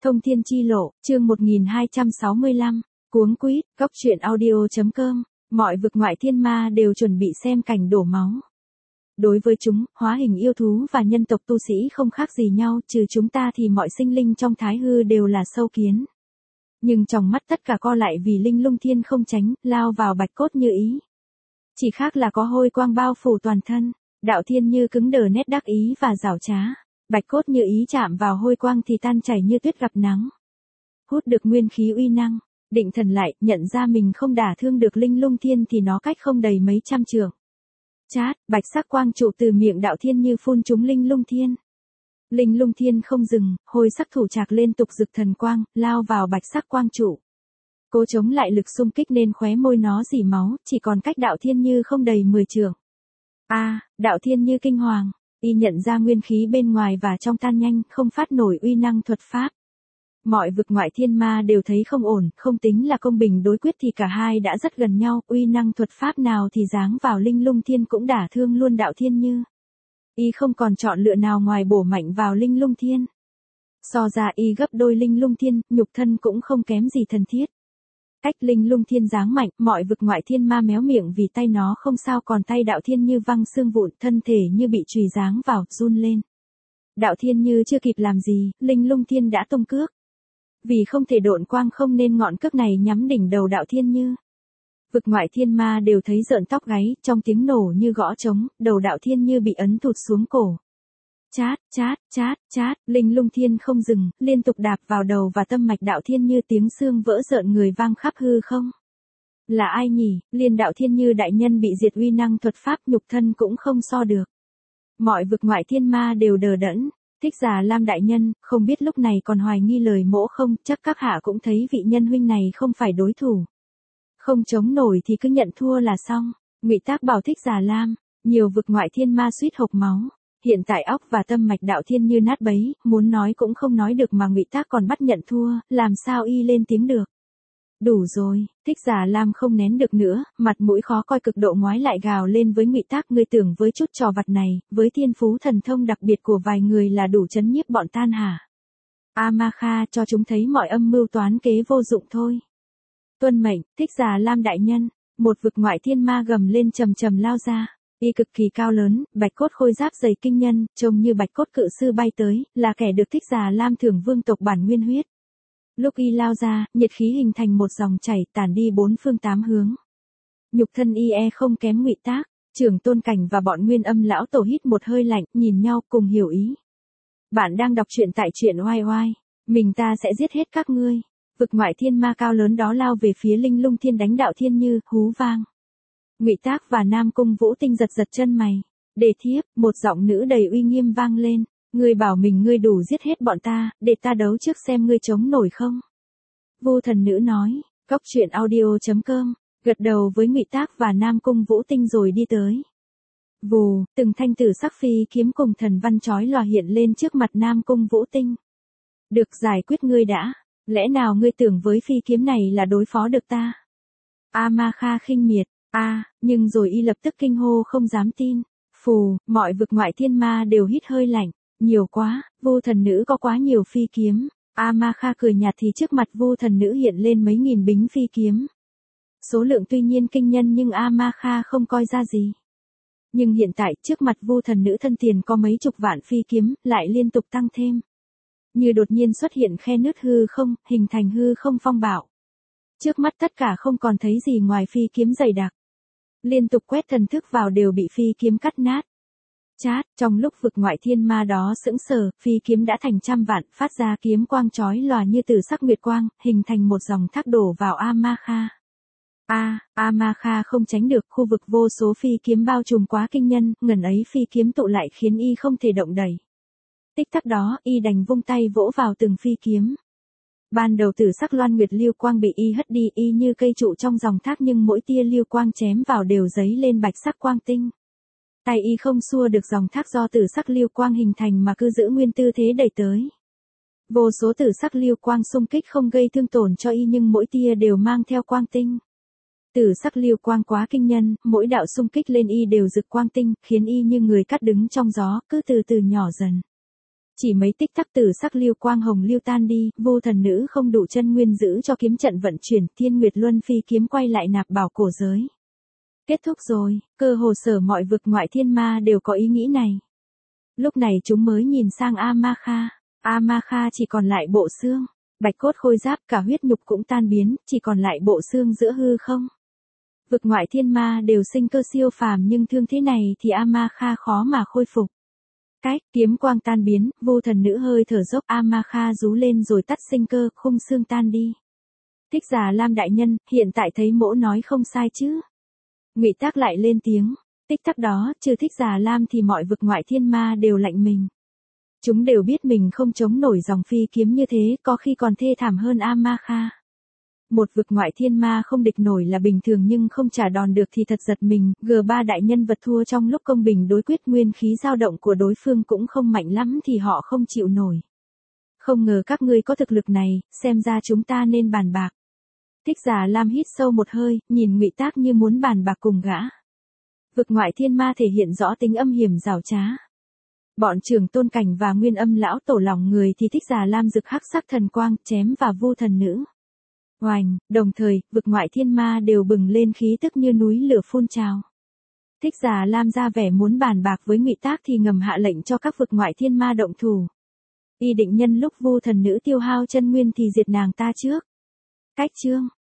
Thông thiên chi lộ, chương 1265, cuống quýt, góc truyện audio.com, mọi vực ngoại thiên ma đều chuẩn bị xem cảnh đổ máu. Đối với chúng, hóa hình yêu thú và nhân tộc tu sĩ không khác gì nhau, trừ chúng ta thì mọi sinh linh trong thái hư đều là sâu kiến. Nhưng trong mắt tất cả co lại vì linh lung thiên không tránh, lao vào bạch cốt như ý. Chỉ khác là có hôi quang bao phủ toàn thân, đạo thiên như cứng đờ nét đắc ý và giảo trá. Bạch cốt như ý chạm vào hôi quang thì tan chảy như tuyết gặp nắng. Hút được nguyên khí uy năng, định thần lại, nhận ra mình không đả thương được linh lung thiên thì nó cách không đầy mấy trăm trượng. Chát, bạch sắc quang trụ từ miệng đạo thiên như phun trúng linh lung thiên. Linh lung thiên không dừng, hôi sắc thủ trạc liên tục rực thần quang, lao vào bạch sắc quang trụ. Cố chống lại lực xung kích nên khóe môi nó rỉ máu, chỉ còn cách đạo thiên như không đầy 10 trượng. Đạo thiên như kinh hoàng. Y nhận ra nguyên khí bên ngoài và trong tan nhanh, không phát nổi uy năng thuật pháp. Mọi vực ngoại thiên ma đều thấy không ổn, không tính là công bình đối quyết thì cả hai đã rất gần nhau, uy năng thuật pháp nào thì giáng vào linh lung thiên cũng đả thương luôn đạo thiên như. Y không còn chọn lựa nào ngoài bổ mạnh vào linh lung thiên. So ra y gấp đôi linh lung thiên, nhục thân cũng không kém gì thần thiết. Cách linh lung thiên giáng mạnh, mọi vực ngoại thiên ma méo miệng vì tay nó không sao, còn tay đạo thiên như văng xương vụn, thân thể như bị chùy giáng vào, run lên. Đạo thiên như chưa kịp làm gì, linh lung thiên đã tung cước. Vì không thể độn quang không nên ngọn cước này nhắm đỉnh đầu đạo thiên như. Vực ngoại thiên ma đều thấy rợn tóc gáy, trong tiếng nổ như gõ trống, đầu đạo thiên như bị ấn thụt xuống cổ. Chát, chát, chát, chát, linh lung thiên không dừng, liên tục đạp vào đầu và tâm mạch đạo thiên như, tiếng xương vỡ rợn người vang khắp hư không. Là ai nhỉ? Liên đạo thiên như đại nhân bị diệt, uy năng thuật pháp nhục thân cũng không so được. Mọi vực ngoại thiên ma đều đờ đẫn. Thích Già Lam đại nhân, không biết lúc này còn hoài nghi lời mỗ không, chắc các hạ cũng thấy vị nhân huynh này không phải đối thủ. Không chống nổi thì cứ nhận thua là xong. Ngụy Tác bảo Thích Già Lam, nhiều vực ngoại thiên ma suýt hộc máu. Hiện tại óc và tâm mạch đạo thiên như nát bấy, muốn nói cũng không nói được mà Ngụy Tác còn bắt nhận thua, làm sao y lên tiếng được. Đủ rồi, Thích Già Lam không nén được nữa, mặt mũi khó coi cực độ ngoái lại gào lên với Ngụy Tác, ngươi tưởng với chút trò vặt này, với thiên phú thần thông đặc biệt của vài người là đủ chấn nhiếp bọn tan hả? Ma Kha cho chúng thấy mọi âm mưu toán kế vô dụng thôi. Tuân mệnh, Thích Già Lam đại nhân, một vực ngoại thiên ma gầm lên trầm trầm lao ra. Y cực kỳ cao lớn, bạch cốt khôi giáp dày kinh nhân, trông như bạch cốt cự sư bay tới, là kẻ được Thích Già Lam thưởng vương tộc bản nguyên huyết. Lúc y lao ra, nhiệt khí hình thành một dòng chảy tản đi bốn phương tám hướng. Nhục thân y không kém Ngụy Tác, Trưởng Tôn Cảnh và bọn Nguyên Âm lão tổ hít một hơi lạnh, nhìn nhau cùng hiểu ý. Bạn đang đọc truyện tại truyện oai oai, mình ta sẽ giết hết các ngươi. Vực ngoại thiên ma cao lớn đó lao về phía linh lung thiên đánh đạo thiên như, hú vang. Ngụy Tác và Nam Cung Vũ Tinh giật giật chân mày. Đề thiếp, một giọng nữ đầy uy nghiêm vang lên. Ngươi bảo mình ngươi đủ giết hết bọn ta, để ta đấu trước xem ngươi chống nổi không. Vô thần nữ nói, góc truyện audio.com, gật đầu với Ngụy Tác và Nam Cung Vũ Tinh rồi đi tới. Vù, từng thanh tử sắc phi kiếm cùng thần văn chói lòa hiện lên trước mặt Nam Cung Vũ Tinh. Được, giải quyết ngươi đã, lẽ nào ngươi tưởng với phi kiếm này là đối phó được ta? Ma Kha khinh miệt. Nhưng rồi y lập tức kinh hô không dám tin. Phù, mọi vực ngoại thiên ma đều hít hơi lạnh. Nhiều quá, Vô thần nữ có quá nhiều phi kiếm. Ma Kha cười nhạt thì trước mặt Vô thần nữ hiện lên mấy nghìn bính phi kiếm. Số lượng tuy nhiên kinh nhân nhưng Ma Kha không coi ra gì. Nhưng hiện tại trước mặt Vô thần nữ thân tiền có mấy chục vạn phi kiếm, lại liên tục tăng thêm. Như đột nhiên xuất hiện khe nứt hư không, hình thành hư không phong bạo. Trước mắt tất cả không còn thấy gì ngoài phi kiếm dày đặc. Liên tục quét thần thức vào đều bị phi kiếm cắt nát. Chát, trong lúc vực ngoại thiên ma đó sững sờ, phi kiếm đã thành trăm vạn, phát ra kiếm quang chói lòa như từ sắc nguyệt quang, hình thành một dòng thác đổ vào Ma Kha. Ma Kha không tránh được, khu vực vô số phi kiếm bao trùm quá kinh nhân, ngần ấy phi kiếm tụ lại khiến y không thể động đẩy. Tích tắc đó, y đành vung tay vỗ vào từng phi kiếm. Ban đầu tử sắc loan nguyệt lưu quang bị y hất đi, y như cây trụ trong dòng thác nhưng mỗi tia lưu quang chém vào đều giấy lên bạch sắc quang tinh. Tay y không xua được dòng thác do tử sắc lưu quang hình thành mà cứ giữ nguyên tư thế đẩy tới. Vô số tử sắc lưu quang xung kích không gây thương tổn cho y nhưng mỗi tia đều mang theo quang tinh. Tử sắc lưu quang quá kinh nhân, mỗi đạo xung kích lên y đều rực quang tinh, khiến y như người cắt đứng trong gió, cứ từ từ nhỏ dần. Chỉ mấy tích tắc tử sắc lưu quang hồng lưu tan đi, vô thần nữ không đủ chân nguyên giữ cho kiếm trận vận chuyển, Thiên Nguyệt Luân phi kiếm quay lại nạp bảo cổ giới. Kết thúc rồi, cơ hồ sở mọi vực ngoại thiên ma đều có ý nghĩ này. Lúc này chúng mới nhìn sang A-ma-kha. A-ma-kha chỉ còn lại bộ xương, bạch cốt khôi giáp, cả huyết nhục cũng tan biến, chỉ còn lại bộ xương giữa hư không. Vực ngoại thiên ma đều sinh cơ siêu phàm nhưng thương thế này thì A-ma-kha khó mà khôi phục. Cách, kiếm quang tan biến, vô thần nữ hơi thở dốc, A-ma-kha rú lên rồi tắt sinh cơ, khung xương tan đi. Thích Già Lam đại nhân, hiện tại thấy mỗ nói không sai chứ? Ngụy Tác lại lên tiếng, tích tắc đó, trừ Thích Già Lam thì mọi vực ngoại thiên ma đều lạnh mình. Chúng đều biết mình không chống nổi dòng phi kiếm như thế, có khi còn thê thảm hơn A-ma-kha. Một vực ngoại thiên ma không địch nổi là bình thường nhưng không trả đòn được thì thật giật mình, G3 đại nhân vật thua trong lúc công bình đối quyết, nguyên khí dao động của đối phương cũng không mạnh lắm thì họ không chịu nổi. Không ngờ các ngươi có thực lực này, xem ra chúng ta nên bàn bạc. Thích Già Lam hít sâu một hơi, nhìn Ngụy Tác như muốn bàn bạc cùng gã. Vực ngoại thiên ma thể hiện rõ tính âm hiểm giảo trá. Bọn Trường Tôn Cảnh và Nguyên Âm lão tổ lòng người thì Thích Già Lam rực hắc sắc thần quang, chém và vu thần nữ. Oành, đồng thời, vực ngoại thiên ma đều bừng lên khí tức như núi lửa phun trào. Thích Già Lam ra vẻ muốn bàn bạc với Ngụy Tác thì ngầm hạ lệnh cho các vực ngoại thiên ma động thủ. Y định nhân lúc vu thần nữ tiêu hao chân nguyên thì diệt nàng ta trước. Cách chương